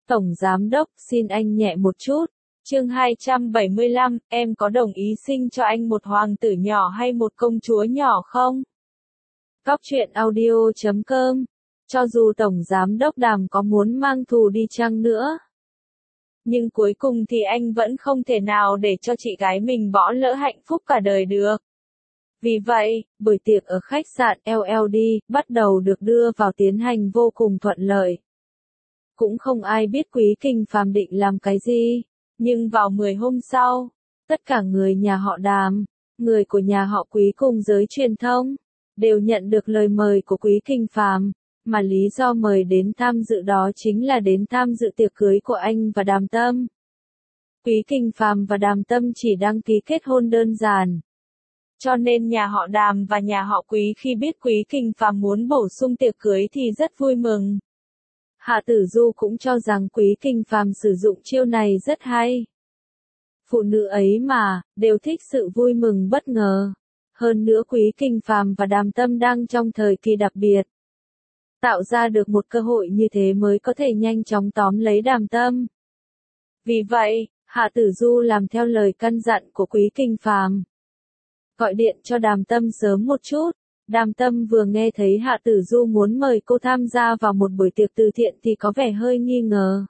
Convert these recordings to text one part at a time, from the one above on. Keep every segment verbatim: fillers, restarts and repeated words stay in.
Tổng Giám Đốc, xin anh nhẹ một chút. Chương hai trăm bảy mươi lăm, em có đồng ý sinh cho anh một hoàng tử nhỏ hay một công chúa nhỏ không? Cóc truyện audio chấm com. Cho dù Tổng Giám Đốc Đàm có muốn mang thù đi chăng nữa, nhưng cuối cùng thì anh vẫn không thể nào để cho chị gái mình bỏ lỡ hạnh phúc cả đời được. Vì vậy, buổi tiệc ở khách sạn lờ lờ đê bắt đầu được đưa vào tiến hành vô cùng thuận lợi. Cũng không ai biết Quý Kinh Phàm định làm cái gì, nhưng vào mười hôm sau, tất cả người nhà họ Đàm, người của nhà họ Quý cùng giới truyền thông, đều nhận được lời mời của Quý Kinh Phàm, mà lý do mời đến tham dự đó chính là đến tham dự tiệc cưới của anh và Đàm Tâm. Quý Kinh Phàm và Đàm Tâm chỉ đăng ký kết hôn đơn giản. Cho nên nhà họ Đàm và nhà họ Quý khi biết Quý Kinh Phàm muốn bổ sung tiệc cưới thì rất vui mừng. Hạ Tử Du cũng cho rằng Quý Kinh Phàm sử dụng chiêu này rất hay. Phụ nữ ấy mà, đều thích sự vui mừng bất ngờ. Hơn nữa Quý Kinh Phàm và Đàm Tâm đang trong thời kỳ đặc biệt. Tạo ra được một cơ hội như thế mới có thể nhanh chóng tóm lấy Đàm Tâm. Vì vậy, Hạ Tử Du làm theo lời căn dặn của Quý Kinh Phàm. Gọi điện cho Đàm Tâm sớm một chút. Đàm Tâm vừa nghe thấy Hạ Tử Du muốn mời cô tham gia vào một buổi tiệc từ thiện thì có vẻ hơi nghi ngờ.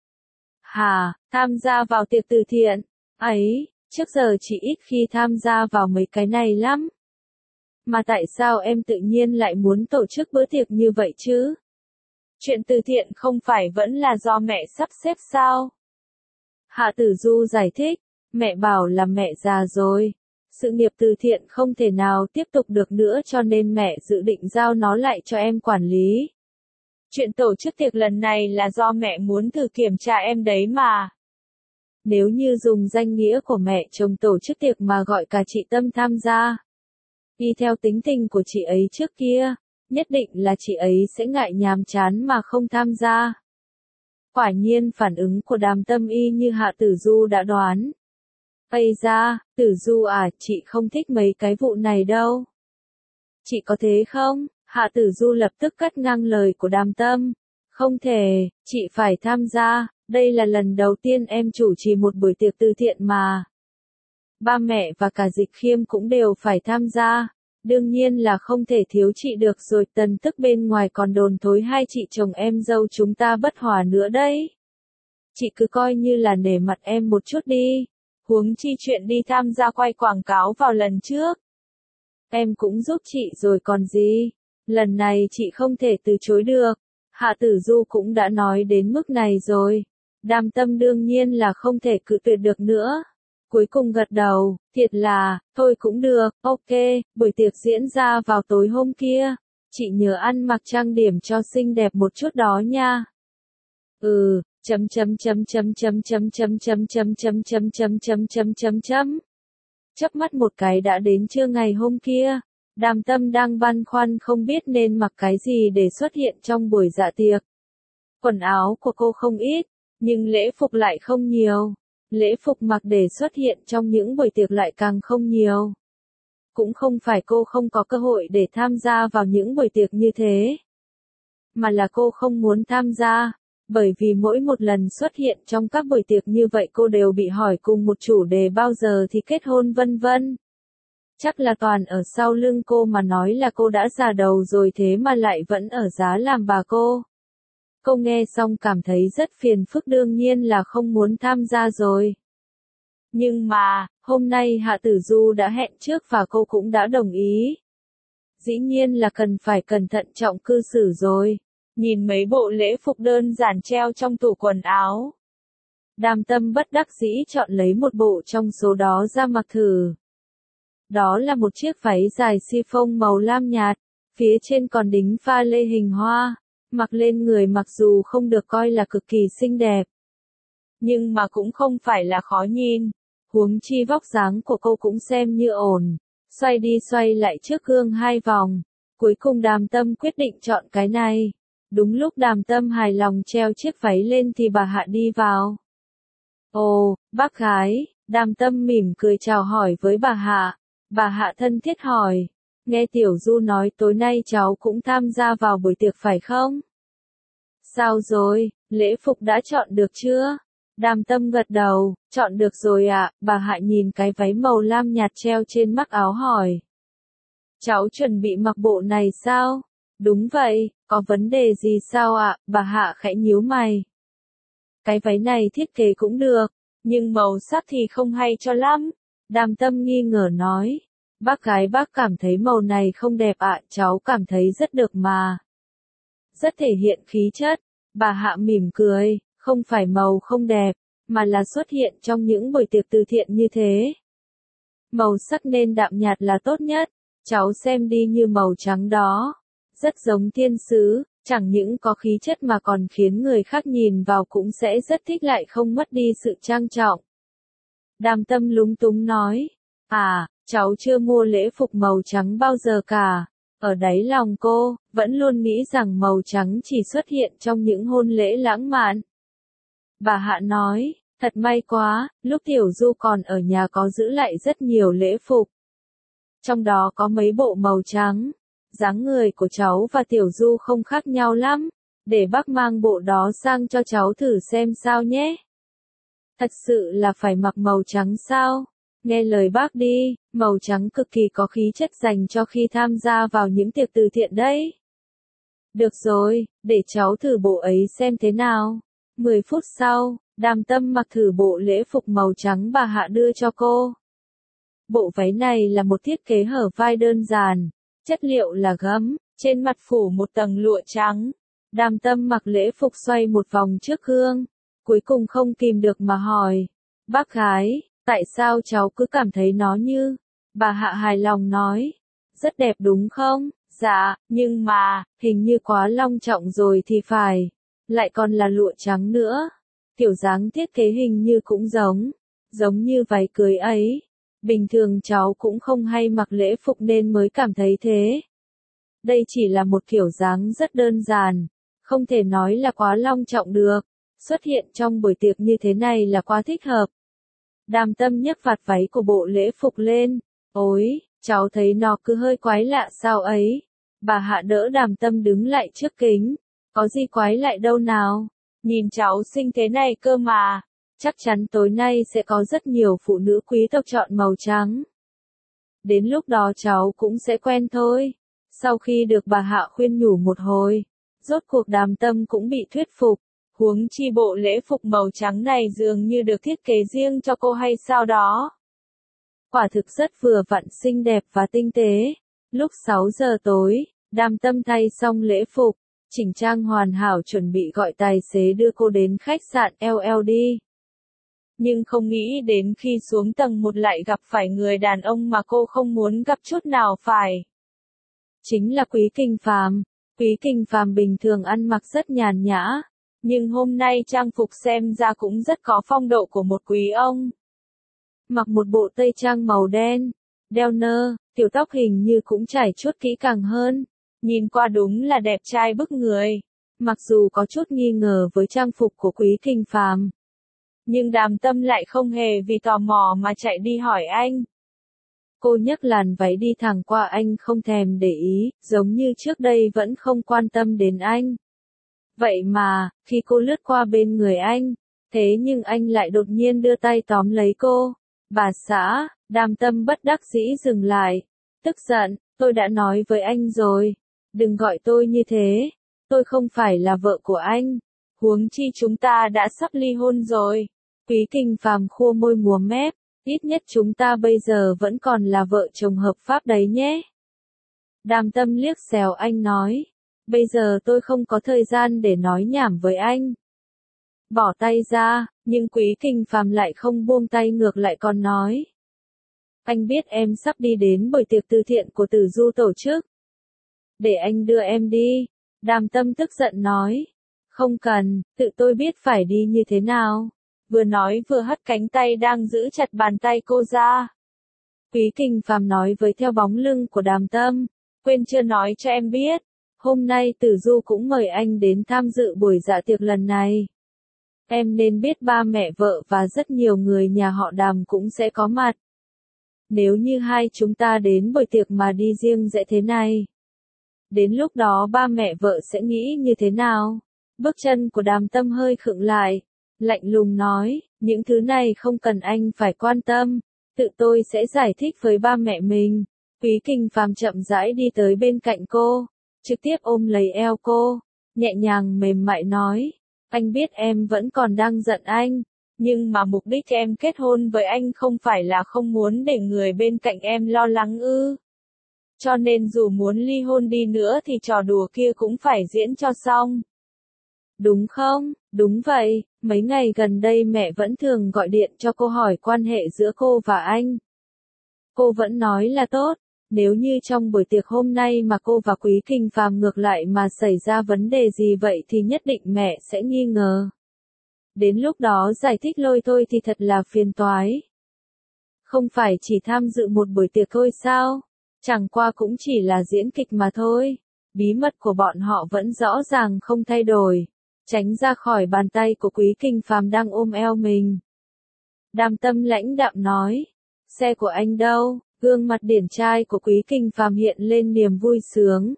Hà, tham gia vào tiệc từ thiện? Ấy, trước giờ chỉ ít khi tham gia vào mấy cái này lắm. Mà tại sao em tự nhiên lại muốn tổ chức bữa tiệc như vậy chứ? Chuyện từ thiện không phải vẫn là do mẹ sắp xếp sao? Hạ Tử Du giải thích, mẹ bảo là mẹ già rồi. Sự nghiệp từ thiện không thể nào tiếp tục được nữa cho nên mẹ dự định giao nó lại cho em quản lý. Chuyện tổ chức tiệc lần này là do mẹ muốn thử kiểm tra em đấy mà. Nếu như dùng danh nghĩa của mẹ chồng tổ chức tiệc mà gọi cả chị Tâm tham gia, đi theo tính tình của chị ấy trước kia, nhất định là chị ấy sẽ ngại nhàm chán mà không tham gia. Quả nhiên phản ứng của Đàm Tâm y như Hạ Tử Du đã đoán. Ây da, Tử Du à, chị không thích mấy cái vụ này đâu. Chị có thế không? Hạ Tử Du lập tức cắt ngang lời của Đàm Tâm. Không thể, chị phải tham gia, đây là lần đầu tiên em chủ trì một buổi tiệc từ thiện mà. Ba mẹ và cả Dịch Khiêm cũng đều phải tham gia. Đương nhiên là không thể thiếu chị được rồi, Tần Tức bên ngoài còn đồn thối hai chị chồng em dâu chúng ta bất hòa nữa đấy. Chị cứ coi như là nể mặt em một chút đi. Huống chi chuyện đi tham gia quay quảng cáo vào lần trước. Em cũng giúp chị rồi còn gì. Lần này chị không thể từ chối được. Hạ Tử Du cũng đã nói đến mức này rồi. Đàm Tâm đương nhiên là không thể cự tuyệt được nữa. Cuối cùng gật đầu, thiệt là, thôi cũng được, ok, buổi tiệc diễn ra vào tối hôm kia. Chị nhớ ăn mặc trang điểm cho xinh đẹp một chút đó nha. Ừ. chấm chấm chấm chấm chấm chấm chấm chấm chấm chấm chấm chấm chấm chấm chấm chấm. Chớp mắt một cái đã đến trưa ngày hôm kia. Đàm Tâm đang băn khoăn không biết nên mặc cái gì để xuất hiện trong buổi dạ tiệc. Quần áo của cô không ít, nhưng lễ phục lại không nhiều. Lễ phục mặc để xuất hiện trong những buổi tiệc lại càng không nhiều. Cũng không phải cô không có cơ hội để tham gia vào những buổi tiệc như thế, mà là cô không muốn tham gia. Bởi vì mỗi một lần xuất hiện trong các buổi tiệc như vậy cô đều bị hỏi cùng một chủ đề bao giờ thì kết hôn vân vân. Chắc là toàn ở sau lưng cô mà nói là cô đã già đầu rồi thế mà lại vẫn ở giá làm bà cô. Cô nghe xong cảm thấy rất phiền phức, đương nhiên là không muốn tham gia rồi. Nhưng mà, hôm nay Hạ Tử Du đã hẹn trước và cô cũng đã đồng ý. Dĩ nhiên là cần phải cẩn thận trọng cư xử rồi. Nhìn mấy bộ lễ phục đơn giản treo trong tủ quần áo. Đàm Tâm bất đắc dĩ chọn lấy một bộ trong số đó ra mặc thử. Đó là một chiếc váy dài chiffon màu lam nhạt, phía trên còn đính pha lê hình hoa, mặc lên người mặc dù không được coi là cực kỳ xinh đẹp, nhưng mà cũng không phải là khó nhìn, huống chi vóc dáng của cô cũng xem như ổn, xoay đi xoay lại trước gương hai vòng, cuối cùng Đàm Tâm quyết định chọn cái này. Đúng lúc Đàm Tâm hài lòng treo chiếc váy lên thì bà Hạ đi vào. Ồ, bác gái, Đàm Tâm mỉm cười chào hỏi với bà Hạ. Bà Hạ thân thiết hỏi, nghe Tiểu Du nói tối nay cháu cũng tham gia vào buổi tiệc phải không? Sao rồi, Lễ phục đã chọn được chưa? Đàm Tâm gật đầu, chọn được rồi ạ, bà Hạ nhìn cái váy màu lam nhạt treo trên mắc áo hỏi. Cháu chuẩn bị mặc bộ này sao? Đúng vậy, có vấn đề gì sao ạ? Bà Hạ khẽ nhíu mày. Cái váy này thiết kế cũng được, nhưng màu sắc thì không hay cho lắm. Đàm Tâm nghi ngờ nói. Bác gái bác cảm thấy màu này không đẹp ạ, cháu cảm thấy rất được mà. Rất thể hiện khí chất. Bà Hạ mỉm cười, không phải màu không đẹp, mà là xuất hiện trong những buổi tiệc từ thiện như thế. Màu sắc nên đạm nhạt là tốt nhất, cháu xem đi như màu trắng đó. Rất giống thiên sứ, chẳng những có khí chất mà còn khiến người khác nhìn vào cũng sẽ rất thích lại không mất đi sự trang trọng. Đàm Tâm lúng túng nói, à, cháu chưa mua lễ phục màu trắng bao giờ cả. Ở đáy lòng cô, vẫn luôn nghĩ rằng màu trắng chỉ xuất hiện trong những hôn lễ lãng mạn. Bà Hạ nói, thật may quá, lúc Tiểu Du còn ở nhà có giữ lại rất nhiều lễ phục. Trong đó có mấy bộ màu trắng. Dáng người của cháu và Tiểu Du không khác nhau lắm. Để bác mang bộ đó sang cho cháu thử xem sao nhé. Thật sự là phải mặc màu trắng sao? Nghe lời bác đi, màu trắng cực kỳ có khí chất dành cho khi tham gia vào những tiệc từ thiện đấy. Được rồi, để cháu thử bộ ấy xem thế nào. mười phút sau, Đàm Tâm mặc thử bộ lễ phục màu trắng bà Hạ đưa cho cô. Bộ váy này là một thiết kế hở vai đơn giản, chất liệu là gấm, trên mặt phủ một tầng lụa trắng. Đàm Tâm mặc lễ phục xoay một vòng trước gương, cuối cùng không kìm được mà hỏi. Bác gái, tại sao cháu cứ cảm thấy nó như? Bà Hạ hài lòng nói. Rất đẹp đúng không? Dạ, nhưng mà, hình như quá long trọng rồi thì phải. Lại còn là lụa trắng nữa. Kiểu dáng thiết kế hình như cũng giống. Giống như váy cưới ấy. Bình thường cháu cũng không hay mặc lễ phục nên mới cảm thấy thế. Đây chỉ là một kiểu dáng rất đơn giản. Không thể nói là quá long trọng được. Xuất hiện trong buổi tiệc như thế này là quá thích hợp. Đàm Tâm nhấc vạt váy của bộ lễ phục lên. Ôi, cháu thấy nó cứ hơi quái lạ sao ấy. Bà Hạ đỡ Đàm Tâm đứng lại trước kính. Có gì quái lại đâu nào. Nhìn cháu xinh thế này cơ mà. Chắc chắn tối nay sẽ có rất nhiều phụ nữ quý tộc chọn màu trắng. Đến lúc đó cháu cũng sẽ quen thôi. Sau khi được bà Hạ khuyên nhủ một hồi, rốt cuộc Đàm Tâm cũng bị thuyết phục. Huống chi bộ lễ phục màu trắng này dường như được thiết kế riêng cho cô hay sao đó. Quả thực rất vừa vặn xinh đẹp và tinh tế. Lúc sáu giờ tối, Đàm Tâm thay xong lễ phục, chỉnh trang hoàn hảo chuẩn bị gọi tài xế đưa cô đến khách sạn lờ lờ đê. Nhưng không nghĩ đến khi xuống tầng một lại gặp phải người đàn ông mà cô không muốn gặp chút nào phải. Chính là Quý Kinh Phàm. Quý Kinh Phàm bình thường ăn mặc rất nhàn nhã. Nhưng hôm nay trang phục xem ra cũng rất có phong độ của một quý ông. Mặc một bộ tây trang màu đen, đeo nơ, tiểu tóc hình như cũng trải chuốt kỹ càng hơn. Nhìn qua đúng là đẹp trai bức người. Mặc dù có chút nghi ngờ với trang phục của Quý Kinh Phàm, nhưng Đàm Tâm lại không hề vì tò mò mà chạy đi hỏi anh. Cô nhấc làn váy đi thẳng qua anh không thèm để ý, giống như trước đây vẫn không quan tâm đến anh. Vậy mà, khi cô lướt qua bên người anh, thế nhưng anh lại đột nhiên đưa tay tóm lấy cô. Bà xã, Đàm Tâm bất đắc dĩ dừng lại. Tức giận, tôi đã nói với anh rồi. Đừng gọi tôi như thế. Tôi không phải là vợ của anh. Huống chi chúng ta đã sắp ly hôn rồi. Quý Kinh Phàm khua môi múa mép. Ít nhất chúng ta bây giờ vẫn còn là vợ chồng hợp pháp đấy nhé. Đàm Tâm liếc xéo anh nói. Bây giờ tôi không có thời gian để nói nhảm với anh. Bỏ tay ra, nhưng Quý Kinh Phàm lại không buông tay ngược lại còn nói. Anh biết em sắp đi đến buổi tiệc từ thiện của Tử Du tổ chức. Để anh đưa em đi. Đàm Tâm tức giận nói. Không cần, tự tôi biết phải đi như thế nào. Vừa nói vừa hất cánh tay đang giữ chặt bàn tay cô ra. Quý Kinh Phàm nói với theo bóng lưng của Đàm Tâm. Quên chưa nói cho em biết. Hôm nay Tử Du cũng mời anh đến tham dự buổi dạ tiệc lần này. Em nên biết ba mẹ vợ và rất nhiều người nhà họ Đàm cũng sẽ có mặt. Nếu như hai chúng ta đến buổi tiệc mà đi riêng rẽ thế này. Đến lúc đó ba mẹ vợ sẽ nghĩ như thế nào? Bước chân của Đàm Tâm hơi khựng lại, lạnh lùng nói, những thứ này không cần anh phải quan tâm, tự tôi sẽ giải thích với ba mẹ mình. Quý Kinh Phàm chậm rãi đi tới bên cạnh cô, trực tiếp ôm lấy eo cô, nhẹ nhàng mềm mại nói, anh biết em vẫn còn đang giận anh, nhưng mà mục đích em kết hôn với anh không phải là không muốn để người bên cạnh em lo lắng ư. Cho nên dù muốn ly hôn đi nữa thì trò đùa kia cũng phải diễn cho xong. Đúng không? Đúng vậy, mấy ngày gần đây mẹ vẫn thường gọi điện cho cô hỏi quan hệ giữa cô và anh. Cô vẫn nói là tốt, nếu như trong buổi tiệc hôm nay mà cô và Quý Kinh Phàm ngược lại mà xảy ra vấn đề gì vậy thì nhất định mẹ sẽ nghi ngờ. Đến lúc đó giải thích lôi thôi thì thật là phiền toái. Không phải chỉ tham dự một buổi tiệc thôi sao? Chẳng qua cũng chỉ là diễn kịch mà thôi. Bí mật của bọn họ vẫn rõ ràng không thay đổi. Tránh ra khỏi bàn tay của Quý Kinh Phàm đang ôm eo mình. Đàm Tâm lãnh đạm nói. Xe của anh đâu? Gương mặt điển trai của Quý Kinh Phàm hiện lên niềm vui sướng.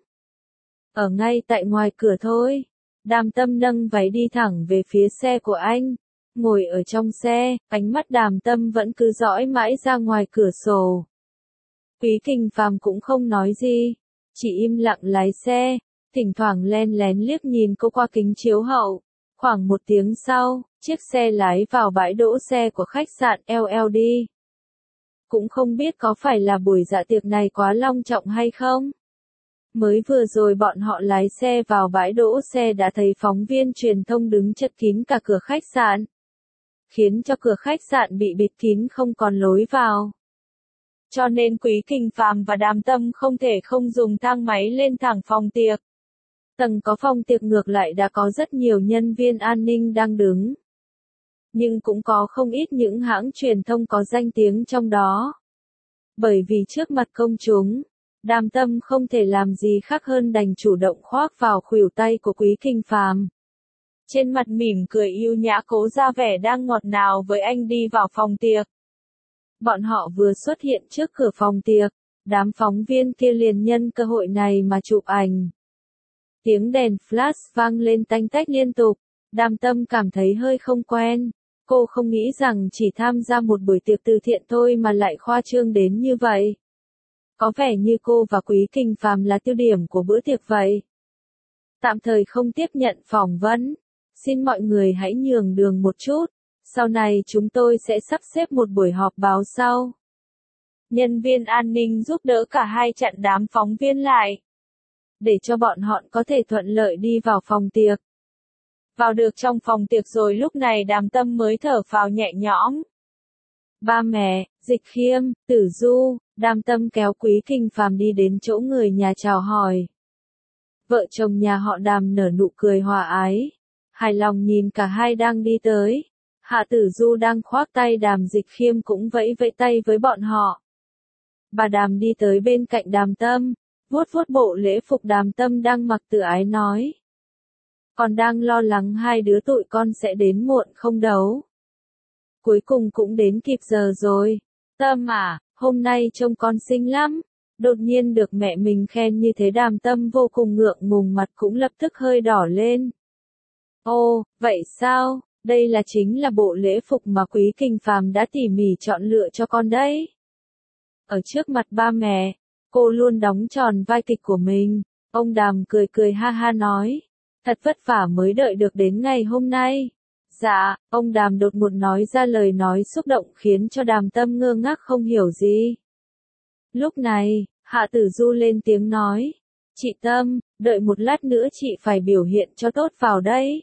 Ở ngay tại ngoài cửa thôi. Đàm Tâm nâng váy đi thẳng về phía xe của anh. Ngồi ở trong xe, ánh mắt Đàm Tâm vẫn cứ dõi mãi ra ngoài cửa sổ. Quý Kinh Phàm cũng không nói gì, chỉ im lặng lái xe, thỉnh thoảng len lén liếc nhìn cô qua kính chiếu hậu. Khoảng một tiếng sau, chiếc xe lái vào bãi đỗ xe của khách sạn lờ lờ đê. Cũng không biết có phải là buổi dạ tiệc này quá long trọng hay không? Mới vừa rồi bọn họ lái xe vào bãi đỗ xe đã thấy phóng viên truyền thông đứng chật kín cả cửa khách sạn. Khiến cho cửa khách sạn bị bịt kín không còn lối vào. Cho nên Quý Kinh Phàm và Đàm Tâm không thể không dùng thang máy lên thẳng phòng tiệc. Tầng có phòng tiệc ngược lại đã có rất nhiều nhân viên an ninh đang đứng. Nhưng cũng có không ít những hãng truyền thông có danh tiếng trong đó. Bởi vì trước mặt công chúng, Đàm Tâm không thể làm gì khác hơn đành chủ động khoác vào khuỷu tay của Quý Kinh Phàm. Trên mặt mỉm cười yêu nhã cố ra vẻ đang ngọt ngào với anh đi vào phòng tiệc. Bọn họ vừa xuất hiện trước cửa phòng tiệc, đám phóng viên kia liền nhân cơ hội này mà chụp ảnh. Tiếng đèn flash vang lên tanh tách liên tục, Đàm Tâm cảm thấy hơi không quen. Cô không nghĩ rằng chỉ tham gia một buổi tiệc từ thiện thôi mà lại khoa trương đến như vậy. Có vẻ như cô và Quý Kinh Phàm là tiêu điểm của bữa tiệc vậy. Tạm thời không tiếp nhận phỏng vấn. Xin mọi người hãy nhường đường một chút. Sau này chúng tôi sẽ sắp xếp một buổi họp báo sau. Nhân viên an ninh giúp đỡ cả hai chặn đám phóng viên lại. Để cho bọn họ có thể thuận lợi đi vào phòng tiệc. Vào được trong phòng tiệc rồi lúc này Đàm Tâm mới thở phào nhẹ nhõm. Ba mẹ, Dịch Khiêm, Tử Du, Đàm Tâm kéo Quý Kinh Phàm đi đến chỗ người nhà chào hỏi. Vợ chồng nhà họ Đàm nở nụ cười hòa ái. Hài lòng nhìn cả hai đang đi tới. Hạ Tử Du đang khoác tay Đàm Dịch Khiêm cũng vẫy vẫy tay với bọn họ. Bà Đàm đi tới bên cạnh Đàm Tâm, vuốt vuốt bộ lễ phục Đàm Tâm đang mặc tự ái nói. Còn đang lo lắng hai đứa tụi con sẽ đến muộn không đấu. Cuối cùng cũng đến kịp giờ rồi. Tâm à, hôm nay trông con xinh lắm. Đột nhiên được mẹ mình khen như thế Đàm Tâm vô cùng ngượng ngùng mặt cũng lập tức hơi đỏ lên. Ồ, vậy sao? Đây là chính là bộ lễ phục mà Quý Kinh Phàm đã tỉ mỉ chọn lựa cho con đấy. Ở trước mặt ba mẹ, cô luôn đóng tròn vai kịch của mình. Ông Đàm cười cười ha ha nói. Thật vất vả mới đợi được đến ngày hôm nay. Dạ, ông Đàm đột ngột nói ra lời nói xúc động khiến cho Đàm Tâm ngơ ngác không hiểu gì. Lúc này, Hạ Tử Du lên tiếng nói. Chị Tâm, đợi một lát nữa chị phải biểu hiện cho tốt vào đây.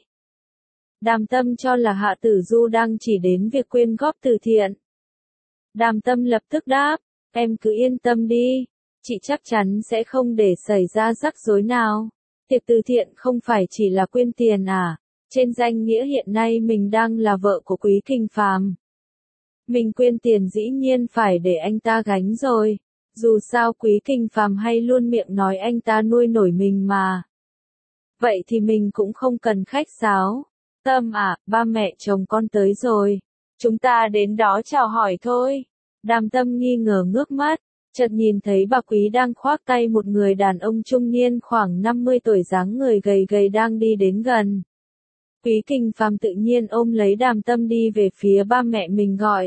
Đàm Tâm cho là Hạ Tử Du đang chỉ đến việc quyên góp từ thiện. Đàm Tâm lập tức đáp, em cứ yên tâm đi, chị chắc chắn sẽ không để xảy ra rắc rối nào. Tiệc từ thiện không phải chỉ là quyên tiền à, trên danh nghĩa hiện nay mình đang là vợ của Quý Kinh Phàm. Mình quyên tiền dĩ nhiên phải để anh ta gánh rồi, dù sao Quý Kinh Phàm hay luôn miệng nói anh ta nuôi nổi mình mà. Vậy thì mình cũng không cần khách sáo. Tâm à, ba mẹ chồng con tới rồi. Chúng ta đến đó chào hỏi thôi. Đàm Tâm nghi ngờ ngước mắt, chợt nhìn thấy bà Quý đang khoác tay một người đàn ông trung niên khoảng năm mươi tuổi dáng người gầy gầy đang đi đến gần. Quý Kinh Phàm tự nhiên ôm lấy Đàm Tâm đi về phía ba mẹ mình gọi.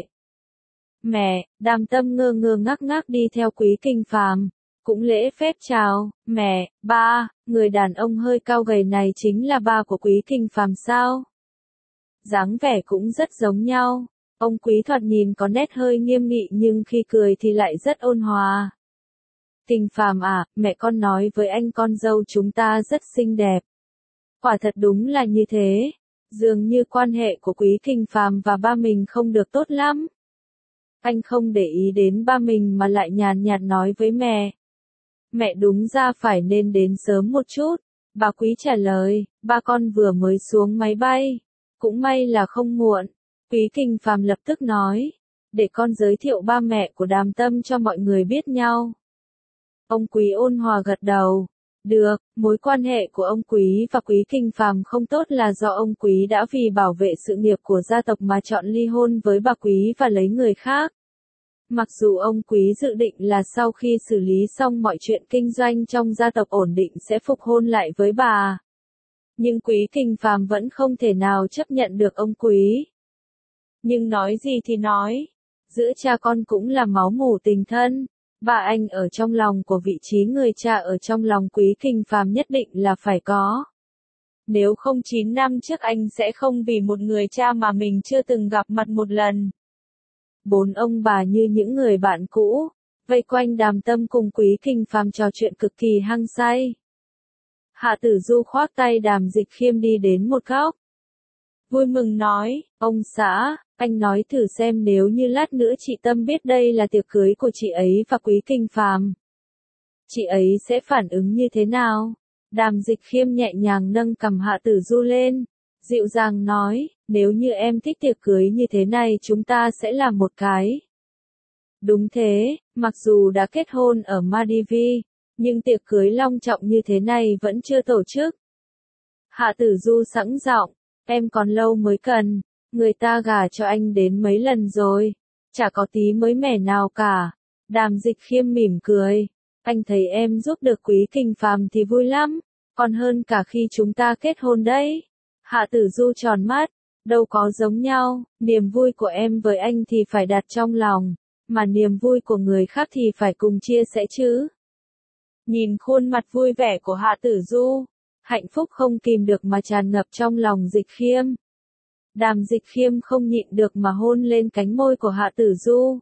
Mẹ, Đàm Tâm ngơ ngơ ngác ngác đi theo Quý Kinh Phàm, cũng lễ phép chào, mẹ, ba, người đàn ông hơi cao gầy này chính là ba của Quý Kinh Phàm sao? Dáng vẻ cũng rất giống nhau, ông Quý thoạt nhìn có nét hơi nghiêm nghị nhưng khi cười thì lại rất ôn hòa. Kinh Phàm à, mẹ con nói với anh con dâu chúng ta rất xinh đẹp. Quả thật đúng là như thế, dường như quan hệ của Quý Kinh Phàm và ba mình không được tốt lắm. Anh không để ý đến ba mình mà lại nhàn nhạt nói với mẹ. Mẹ đúng ra phải nên đến sớm một chút, bà Quý trả lời, ba con vừa mới xuống máy bay, cũng may là không muộn. Quý Kinh Phàm lập tức nói, để con giới thiệu ba mẹ của Đàm Tâm cho mọi người biết nhau. Ông Quý ôn hòa gật đầu. Được, mối quan hệ của ông Quý và Quý Kinh Phàm không tốt là do ông Quý đã vì bảo vệ sự nghiệp của gia tộc mà chọn ly hôn với bà Quý và lấy người khác. Mặc dù ông Quý dự định là sau khi xử lý xong mọi chuyện kinh doanh trong gia tộc ổn định sẽ phục hôn lại với bà. Nhưng Quý Kinh Phàm vẫn không thể nào chấp nhận được ông Quý. Nhưng nói gì thì nói, giữa cha con cũng là máu mủ tình thân. Bà anh ở trong lòng của vị trí người cha ở trong lòng Quý Kinh Phàm nhất định là phải có. Nếu không chín năm trước anh sẽ không vì một người cha mà mình chưa từng gặp mặt một lần. Bốn ông bà như những người bạn cũ, vây quanh Đàm Tâm cùng Quý Kinh Phàm trò chuyện cực kỳ hăng say. Hạ Tử Du khoác tay Đàm Dịch Khiêm đi đến một góc. Vui mừng nói, ông xã, anh nói thử xem nếu như lát nữa chị Tâm biết đây là tiệc cưới của chị ấy và Quý Kinh Phàm, chị ấy sẽ phản ứng như thế nào? Đàm Dịch Khiêm nhẹ nhàng nâng cằm Hạ Tử Du lên, dịu dàng nói, nếu như em thích tiệc cưới như thế này chúng ta sẽ làm một cái. Đúng thế, mặc dù đã kết hôn ở Maldives, nhưng tiệc cưới long trọng như thế này vẫn chưa tổ chức. Hạ Tử Du sẵn giọng, em còn lâu mới cần, người ta gả cho anh đến mấy lần rồi, chả có tí mới mẻ nào cả. Đàm Dịch Khiêm mỉm cười, anh thấy em giúp được Quý Kinh Phàm thì vui lắm, còn hơn cả khi chúng ta kết hôn đấy. Hạ Tử Du tròn mắt, đâu có giống nhau, niềm vui của em với anh thì phải đặt trong lòng, mà niềm vui của người khác thì phải cùng chia sẻ chứ. Nhìn khuôn mặt vui vẻ của Hạ Tử Du, hạnh phúc không kìm được mà tràn ngập trong lòng Dịch Khiêm. Đàm Dịch Khiêm không nhịn được mà hôn lên cánh môi của Hạ Tử Du.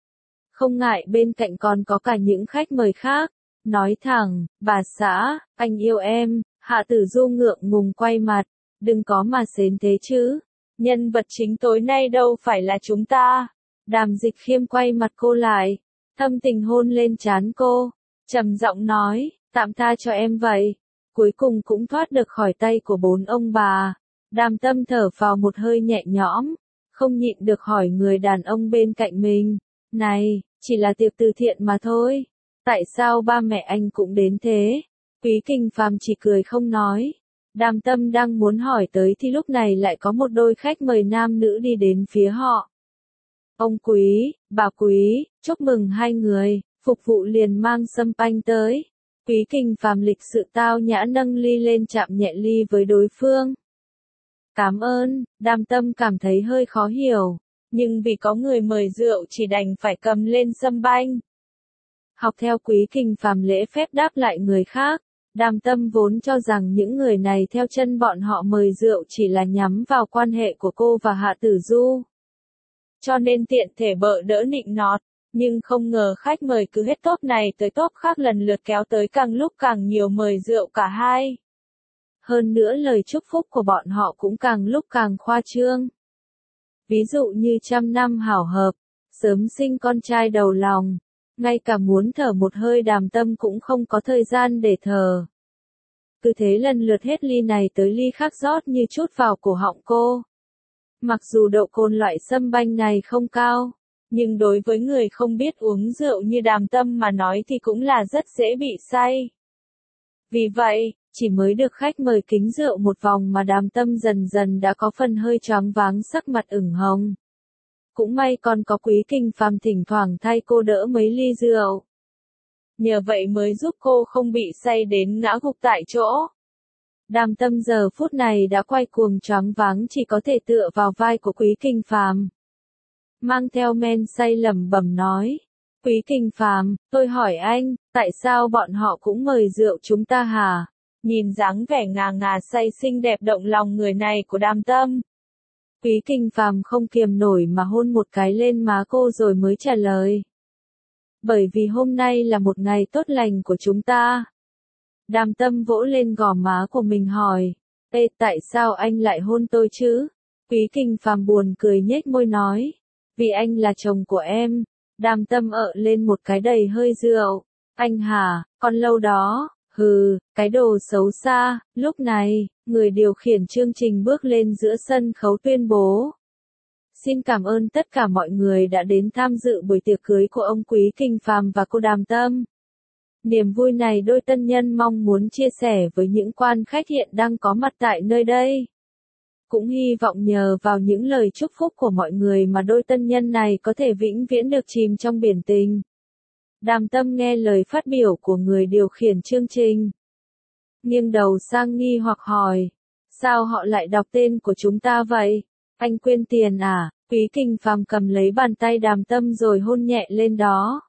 Không ngại bên cạnh còn có cả những khách mời khác, nói thẳng, bà xã, anh yêu em. Hạ Tử Du ngượng ngùng quay mặt, đừng có mà xến thế chứ, nhân vật chính tối nay đâu phải là chúng ta. Đàm Dịch Khiêm quay mặt cô lại, thâm tình hôn lên trán cô, trầm giọng nói, tạm tha cho em vậy. Cuối cùng cũng thoát được khỏi tay của bốn ông bà. Đàm Tâm thở vào một hơi nhẹ nhõm, không nhịn được hỏi người đàn ông bên cạnh mình, này, chỉ là tiệc từ thiện mà thôi, tại sao ba mẹ anh cũng đến thế? Quý Kinh Phàm chỉ cười không nói. Đàm Tâm đang muốn hỏi tới thì lúc này lại có một đôi khách mời nam nữ đi đến phía họ. Ông Quý, bà Quý, chúc mừng hai người, phục vụ liền mang sâm panh tới. Quý Kinh Phàm lịch sự tao nhã nâng ly lên chạm nhẹ ly với đối phương. Cảm ơn. Đàm Tâm cảm thấy hơi khó hiểu, nhưng vì có người mời rượu chỉ đành phải cầm lên sâm banh. Học theo Quý Kinh Phàm lễ phép đáp lại người khác, Đàm Tâm vốn cho rằng những người này theo chân bọn họ mời rượu chỉ là nhắm vào quan hệ của cô và Hạ Tử Du. Cho nên tiện thể bợ đỡ nịnh nọt, nhưng không ngờ khách mời cứ hết tốp này tới tốp khác lần lượt kéo tới càng lúc càng nhiều mời rượu cả hai. Hơn nữa lời chúc phúc của bọn họ cũng càng lúc càng khoa trương. Ví dụ như trăm năm hảo hợp, sớm sinh con trai đầu lòng, ngay cả muốn thở một hơi Đàm Tâm cũng không có thời gian để thở. Cứ thế lần lượt hết ly này tới ly khác rót như chút vào cổ họng cô. Mặc dù độ cồn loại sâm banh này không cao, nhưng đối với người không biết uống rượu như Đàm Tâm mà nói thì cũng là rất dễ bị say. Vì vậy, chỉ mới được khách mời kính rượu một vòng mà Đàm Tâm dần dần đã có phần hơi choáng váng, sắc mặt ửng hồng. Cũng may còn có Quý Kinh Phàm thỉnh thoảng thay cô đỡ mấy ly rượu. Nhờ vậy mới giúp cô không bị say đến ngã gục tại chỗ. Đàm Tâm giờ phút này đã quay cuồng choáng váng, chỉ có thể tựa vào vai của Quý Kinh Phàm. Mang theo men say lẩm bẩm nói. Quý Kinh Phàm, tôi hỏi anh, tại sao bọn họ cũng mời rượu chúng ta hả? Nhìn dáng vẻ ngà ngà say xinh đẹp động lòng người này của Đàm Tâm. Quý Kinh Phàm không kiềm nổi mà hôn một cái lên má cô rồi mới trả lời. Bởi vì hôm nay là một ngày tốt lành của chúng ta. Đàm Tâm vỗ lên gò má của mình hỏi. Ê, tại sao anh lại hôn tôi chứ? Quý Kinh Phàm buồn cười nhếch môi nói. Vì anh là chồng của em. Đàm Tâm ợ lên một cái đầy hơi rượu. Anh hả, con lâu đó, hừ, cái đồ xấu xa. Lúc này, người điều khiển chương trình bước lên giữa sân khấu tuyên bố. Xin cảm ơn tất cả mọi người đã đến tham dự buổi tiệc cưới của ông Quý Kinh Phàm và cô Đàm Tâm. Niềm vui này đôi tân nhân mong muốn chia sẻ với những quan khách hiện đang có mặt tại nơi đây. Cũng hy vọng nhờ vào những lời chúc phúc của mọi người mà đôi tân nhân này có thể vĩnh viễn được chìm trong biển tình. Đàm Tâm nghe lời phát biểu của người điều khiển chương trình. Nghiêng đầu sang nghi hoặc hỏi. Sao họ lại đọc tên của chúng ta vậy? Anh quên tiền à? Quý Kinh Phàm cầm lấy bàn tay Đàm Tâm rồi hôn nhẹ lên đó.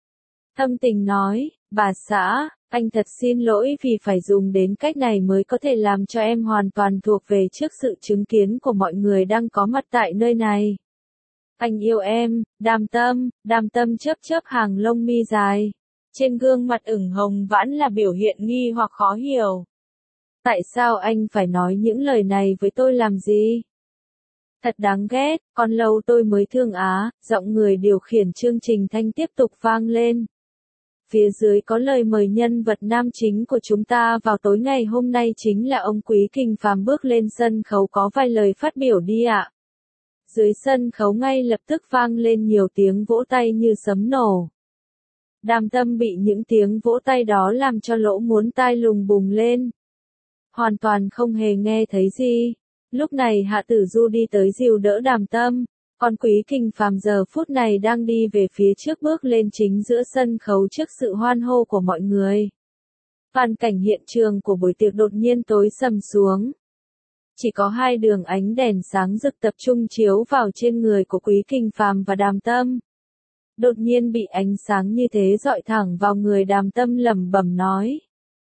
Thâm tình nói, bà xã, anh thật xin lỗi vì phải dùng đến cách này mới có thể làm cho em hoàn toàn thuộc về trước sự chứng kiến của mọi người đang có mặt tại nơi này. Anh yêu em, Đàm Tâm. Đàm Tâm chớp chớp hàng lông mi dài. Trên gương mặt ửng hồng vẫn là biểu hiện nghi hoặc khó hiểu. Tại sao anh phải nói những lời này với tôi làm gì? Thật đáng ghét, còn lâu tôi mới thương á, giọng người điều khiển chương trình thanh tiếp tục vang lên. Phía dưới có lời mời nhân vật nam chính của chúng ta vào tối ngày hôm nay chính là ông Quý Kinh Phàm bước lên sân khấu có vài lời phát biểu đi ạ. Dưới sân khấu ngay lập tức vang lên nhiều tiếng vỗ tay như sấm nổ. Đàm Tâm bị những tiếng vỗ tay đó làm cho lỗ muốn tai lùng bùng lên. Hoàn toàn không hề nghe thấy gì. Lúc này Hạ Tử Du đi tới dìu đỡ Đàm Tâm. Còn Quý Kinh Phàm giờ phút này đang đi về phía trước bước lên chính giữa sân khấu trước sự hoan hô của mọi người. Toàn cảnh hiện trường của buổi tiệc đột nhiên tối sầm xuống. Chỉ có hai đường ánh đèn sáng rực tập trung chiếu vào trên người của Quý Kinh Phàm và Đàm Tâm. Đột nhiên bị ánh sáng như thế dọi thẳng vào người Đàm Tâm lẩm bẩm nói.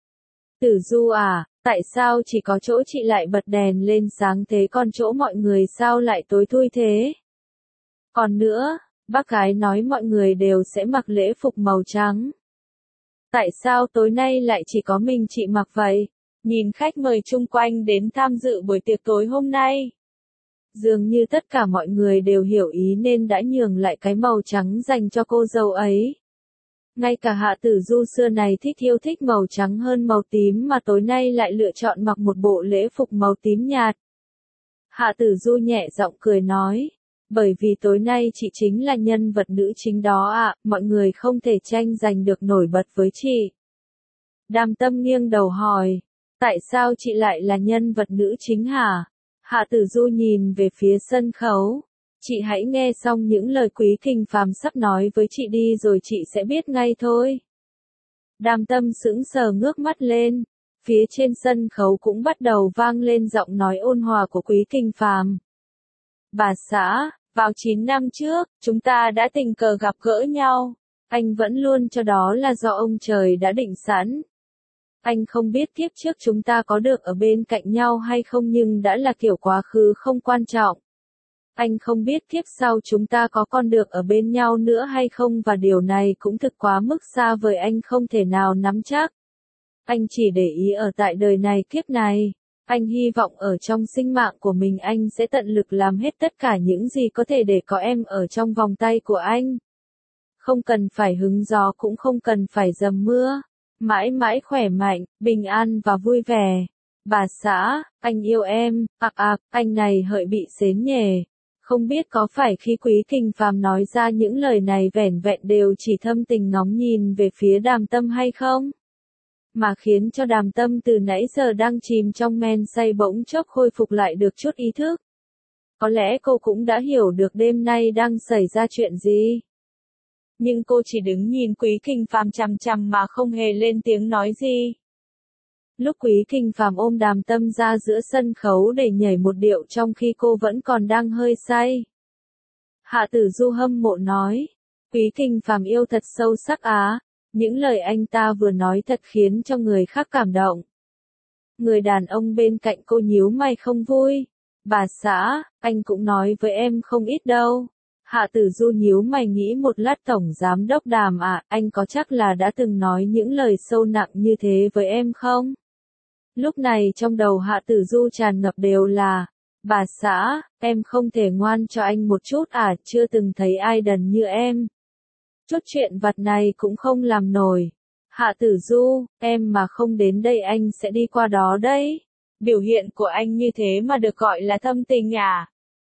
Tử Du à, tại sao chỉ có chỗ chị lại bật đèn lên sáng thế còn chỗ mọi người sao lại tối thui thế? Còn nữa, bác gái nói mọi người đều sẽ mặc lễ phục màu trắng. Tại sao tối nay lại chỉ có mình chị mặc vậy? Nhìn khách mời chung quanh đến tham dự buổi tiệc tối hôm nay. Dường như tất cả mọi người đều hiểu ý nên đã nhường lại cái màu trắng dành cho cô dâu ấy. Ngay cả Hạ Tử Du xưa này thích yêu thích màu trắng hơn màu tím mà tối nay lại lựa chọn mặc một bộ lễ phục màu tím nhạt. Hạ Tử Du nhẹ giọng cười nói. Bởi vì tối nay chị chính là nhân vật nữ chính đó ạ, à, mọi người không thể tranh giành được nổi bật với chị. Đàm Tâm nghiêng đầu hỏi, tại sao chị lại là nhân vật nữ chính hả? Hạ Tử Du nhìn về phía sân khấu. Chị hãy nghe xong những lời Quý Kinh Phàm sắp nói với chị đi rồi chị sẽ biết ngay thôi. Đàm Tâm sững sờ ngước mắt lên. Phía trên sân khấu cũng bắt đầu vang lên giọng nói ôn hòa của Quý Kinh Phàm. Bà xã, vào chín năm trước, chúng ta đã tình cờ gặp gỡ nhau. Anh vẫn luôn cho đó là do ông trời đã định sẵn. Anh không biết kiếp trước chúng ta có được ở bên cạnh nhau hay không nhưng đã là kiểu quá khứ không quan trọng. Anh không biết kiếp sau chúng ta có còn được ở bên nhau nữa hay không và điều này cũng thực quá mức xa vời anh không thể nào nắm chắc. Anh chỉ để ý ở tại đời này kiếp này. Anh hy vọng ở trong sinh mạng của mình anh sẽ tận lực làm hết tất cả những gì có thể để có em ở trong vòng tay của anh. Không cần phải hứng gió cũng không cần phải dầm mưa. Mãi mãi khỏe mạnh, bình an và vui vẻ. Bà xã, anh yêu em, ạc ạc, anh này hỡi bị xến nhề. Không biết có phải khi Quý Kinh Phàm nói ra những lời này vẻn vẹn đều chỉ thâm tình ngóng nhìn về phía Đàm Tâm hay không? Mà khiến cho Đàm Tâm từ nãy giờ đang chìm trong men say bỗng chốc khôi phục lại được chút ý thức. Có lẽ cô cũng đã hiểu được đêm nay đang xảy ra chuyện gì. Nhưng cô chỉ đứng nhìn Quý Kinh Phàm chằm chằm mà không hề lên tiếng nói gì. Lúc Quý Kinh Phàm ôm Đàm Tâm ra giữa sân khấu để nhảy một điệu trong khi cô vẫn còn đang hơi say. Hạ Tử Du hâm mộ nói, Quý Kinh Phàm yêu thật sâu sắc á, những lời anh ta vừa nói thật khiến cho người khác cảm động. Người đàn ông bên cạnh cô nhíu mày không vui, bà xã, anh cũng nói với em không ít đâu. Hạ Tử Du nhíu mày nghĩ một lát, Tổng Giám đốc Đàm à, anh có chắc là đã từng nói những lời sâu nặng như thế với em không? Lúc này trong đầu Hạ Tử Du tràn ngập đều là, bà xã, em không thể ngoan cho anh một chút à, chưa từng thấy ai đần như em. Chút chuyện vặt này cũng không làm nổi. Hạ Tử Du, em mà không đến đây anh sẽ đi qua đó đấy. Biểu hiện của anh như thế mà được gọi là thâm tình à?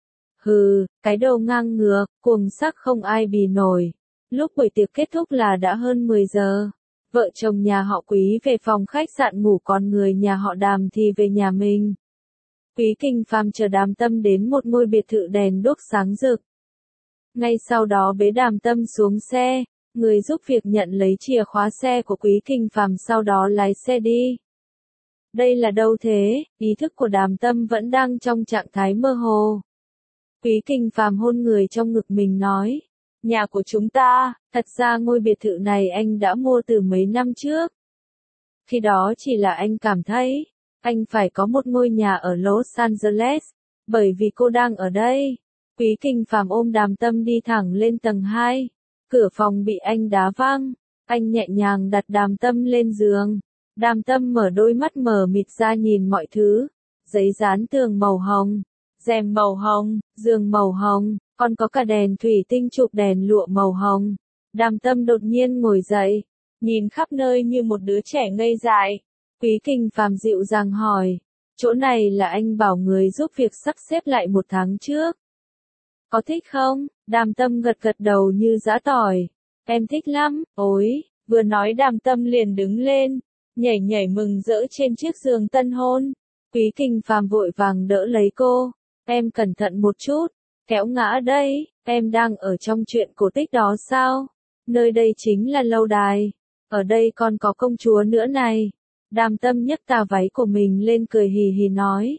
Hừ, cái đầu ngang ngược, cuồng sắc không ai bì nổi. Lúc buổi tiệc kết thúc là đã hơn mười giờ. Vợ chồng nhà họ Quý về phòng khách sạn ngủ, còn người nhà họ Đàm thì về nhà mình. Quý Kinh Phàm chờ Đàm Tâm đến một ngôi biệt thự đèn đuốc sáng rực. Ngay sau đó bế Đàm Tâm xuống xe, người giúp việc nhận lấy chìa khóa xe của Quý Kinh Phàm, sau đó lái xe đi. Đây là đâu thế? Ý thức của Đàm Tâm vẫn đang trong trạng thái mơ hồ. Quý Kinh Phàm hôn người trong ngực mình nói, nhà của chúng ta, thật ra ngôi biệt thự này anh đã mua từ mấy năm trước. Khi đó chỉ là anh cảm thấy, anh phải có một ngôi nhà ở Los Angeles, bởi vì cô đang ở đây. Quý Kinh Phàm ôm Đàm Tâm đi thẳng lên tầng hai, cửa phòng bị anh đá văng, anh nhẹ nhàng đặt Đàm Tâm lên giường. Đàm Tâm mở đôi mắt mờ mịt ra nhìn mọi thứ, giấy dán tường màu hồng, rèm màu hồng, giường màu hồng, còn có cả đèn thủy tinh chụp đèn lụa màu hồng. Đàm Tâm đột nhiên ngồi dậy, nhìn khắp nơi như một đứa trẻ ngây dại. Quý Kinh Phàm dịu dàng hỏi, chỗ này là anh bảo người giúp việc sắp xếp lại một tháng trước. Có thích không? Đàm Tâm gật gật đầu như giã tỏi. Em thích lắm, ối, vừa nói Đàm Tâm liền đứng lên, nhảy nhảy mừng rỡ trên chiếc giường tân hôn. Quý Kinh Phàm vội vàng đỡ lấy cô, em cẩn thận một chút, kéo ngã đây, em đang ở trong chuyện cổ tích đó sao? Nơi đây chính là lâu đài, ở đây còn có công chúa nữa này. Đàm Tâm nhấc tà váy của mình lên cười hì hì nói.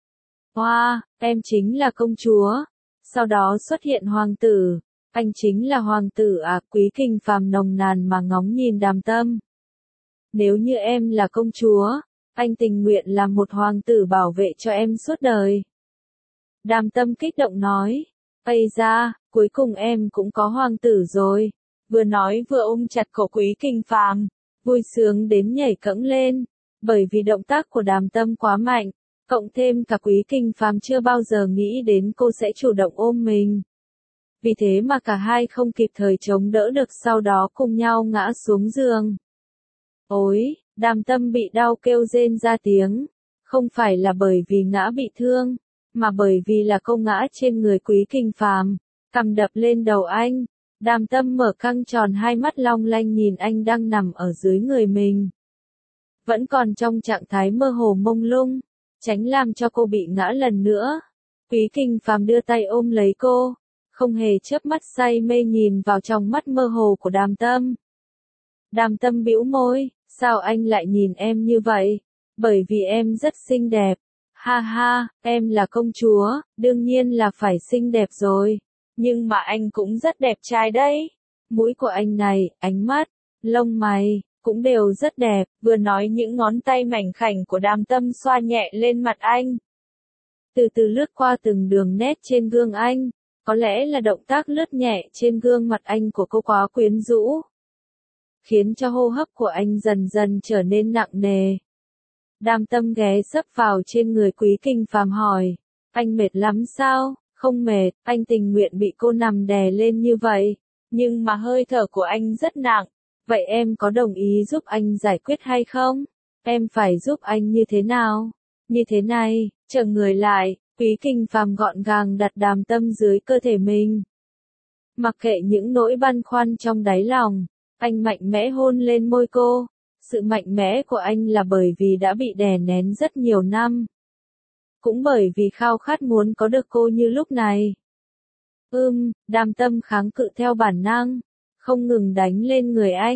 Hoa, wow, em chính là công chúa. Sau đó xuất hiện hoàng tử, anh chính là hoàng tử à? Quý Kinh Phàm nồng nàn mà ngóng nhìn Đàm Tâm. Nếu như em là công chúa, anh tình nguyện làm một hoàng tử bảo vệ cho em suốt đời. Đàm Tâm kích động nói, ây da, cuối cùng em cũng có hoàng tử rồi. Vừa nói vừa ôm chặt cổ Quý Kinh Phàm, vui sướng đến nhảy cẫng lên, bởi vì động tác của Đàm Tâm quá mạnh, cộng thêm cả Quý Kinh Phàm chưa bao giờ nghĩ đến cô sẽ chủ động ôm mình. Vì thế mà cả hai không kịp thời chống đỡ được, sau đó cùng nhau ngã xuống giường. Ôi, Đàm Tâm bị đau kêu rên ra tiếng, không phải là bởi vì ngã bị thương, mà bởi vì là cô ngã trên người Quý Kinh Phàm, cằm đập lên đầu anh. Đàm Tâm mở căng tròn hai mắt long lanh nhìn anh đang nằm ở dưới người mình. Vẫn còn trong trạng thái mơ hồ mông lung, tránh làm cho cô bị ngã lần nữa. Quý Kinh Phàm đưa tay ôm lấy cô, không hề chớp mắt say mê nhìn vào trong mắt mơ hồ của Đàm Tâm. Đàm Tâm bĩu môi, sao anh lại nhìn em như vậy? Bởi vì em rất xinh đẹp. Ha ha, em là công chúa, đương nhiên là phải xinh đẹp rồi. Nhưng mà anh cũng rất đẹp trai đấy. Mũi của anh này, ánh mắt, lông mày, cũng đều rất đẹp. Vừa nói những ngón tay mảnh khảnh của Đàm Tâm xoa nhẹ lên mặt anh. Từ từ lướt qua từng đường nét trên gương anh. Có lẽ là động tác lướt nhẹ trên gương mặt anh của cô quá quyến rũ, khiến cho hô hấp của anh dần dần trở nên nặng nề. Đàm Tâm ghé sấp vào trên người Quý Kinh Phàm hỏi, anh mệt lắm sao? Không mệt, anh tình nguyện bị cô nằm đè lên như vậy, nhưng mà hơi thở của anh rất nặng. Vậy em có đồng ý giúp anh giải quyết hay không? Em phải giúp anh như thế nào? Như thế này, chờ người lại, Quý Kinh Phàm gọn gàng đặt Đàm Tâm dưới cơ thể mình. Mặc kệ những nỗi băn khoăn trong đáy lòng, anh mạnh mẽ hôn lên môi cô. Sự mạnh mẽ của anh là bởi vì đã bị đè nén rất nhiều năm. Cũng bởi vì khao khát muốn có được cô như lúc này. Ưm, Đàm Tâm kháng cự theo bản năng, không ngừng đánh lên người anh.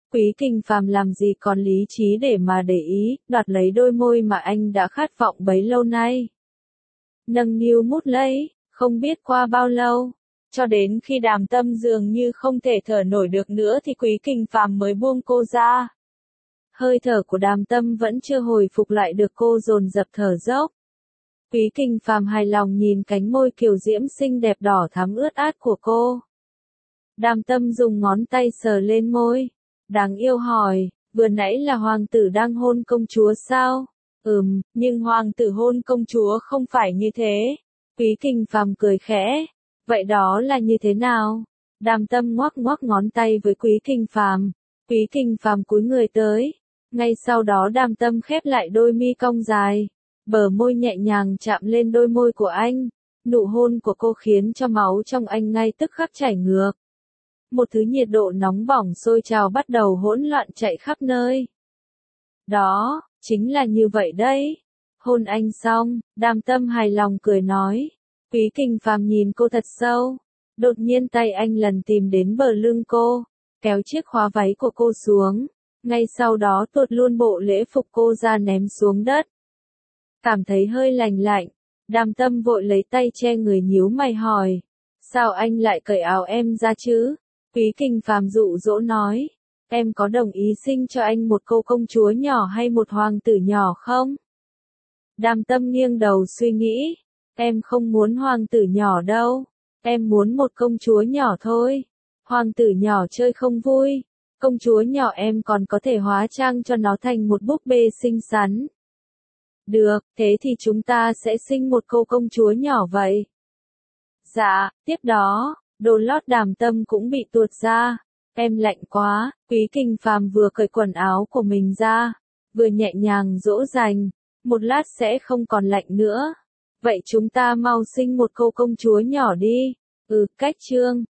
Quý Kinh Phàm làm gì còn lý trí để mà để ý, đoạt lấy đôi môi mà anh đã khát vọng bấy lâu nay. Nâng niu mút lấy, không biết qua bao lâu, cho đến khi Đàm Tâm dường như không thể thở nổi được nữa thì Quý Kinh Phàm mới buông cô ra. Hơi thở của Đàm Tâm vẫn chưa hồi phục lại được, cô dồn dập thở dốc. Quý Kinh Phàm hài lòng nhìn cánh môi kiều diễm xinh đẹp đỏ thắm ướt át của cô. Đàm Tâm dùng ngón tay sờ lên môi. Đáng yêu hỏi, vừa nãy là hoàng tử đang hôn công chúa sao? Ừm, nhưng hoàng tử hôn công chúa không phải như thế. Quý Kinh Phàm cười khẽ. Vậy đó là như thế nào? Đàm Tâm ngoắc ngoắc ngón tay với Quý Kinh Phàm. Quý Kinh Phàm cúi người tới. Ngay sau đó Đàm Tâm khép lại đôi mi cong dài. Bờ môi nhẹ nhàng chạm lên đôi môi của anh. Nụ hôn của cô khiến cho máu trong anh ngay tức khắc chảy ngược. Một thứ nhiệt độ nóng bỏng sôi trào bắt đầu hỗn loạn chạy khắp nơi. Đó, chính là như vậy đấy. Hôn anh xong, Đàm Tâm hài lòng cười nói. Quý Kinh Phàm nhìn cô thật sâu. Đột nhiên tay anh lần tìm đến bờ lưng cô, kéo chiếc khóa váy của cô xuống. Ngay sau đó tuột luôn bộ lễ phục cô ra ném xuống đất. Cảm thấy hơi lành lạnh, Đàm Tâm vội lấy tay che người nhíu mày hỏi. Sao anh lại cởi áo em ra chứ? Quý Kinh Phàm dụ dỗ nói. Em có đồng ý sinh cho anh một cô công chúa nhỏ hay một hoàng tử nhỏ không? Đàm Tâm nghiêng đầu suy nghĩ. Em không muốn hoàng tử nhỏ đâu. Em muốn một công chúa nhỏ thôi. Hoàng tử nhỏ chơi không vui. Công chúa nhỏ em còn có thể hóa trang cho nó thành một búp bê xinh xắn. Được, thế thì chúng ta sẽ sinh một cô công chúa nhỏ vậy. Dạ, tiếp đó, đồ lót Đàm Tâm cũng bị tuột ra. Em lạnh quá, Quý Kinh Phàm vừa cởi quần áo của mình ra, vừa nhẹ nhàng dỗ dành. Một lát sẽ không còn lạnh nữa. Vậy chúng ta mau sinh một cô công chúa nhỏ đi. Ừ, cách chương.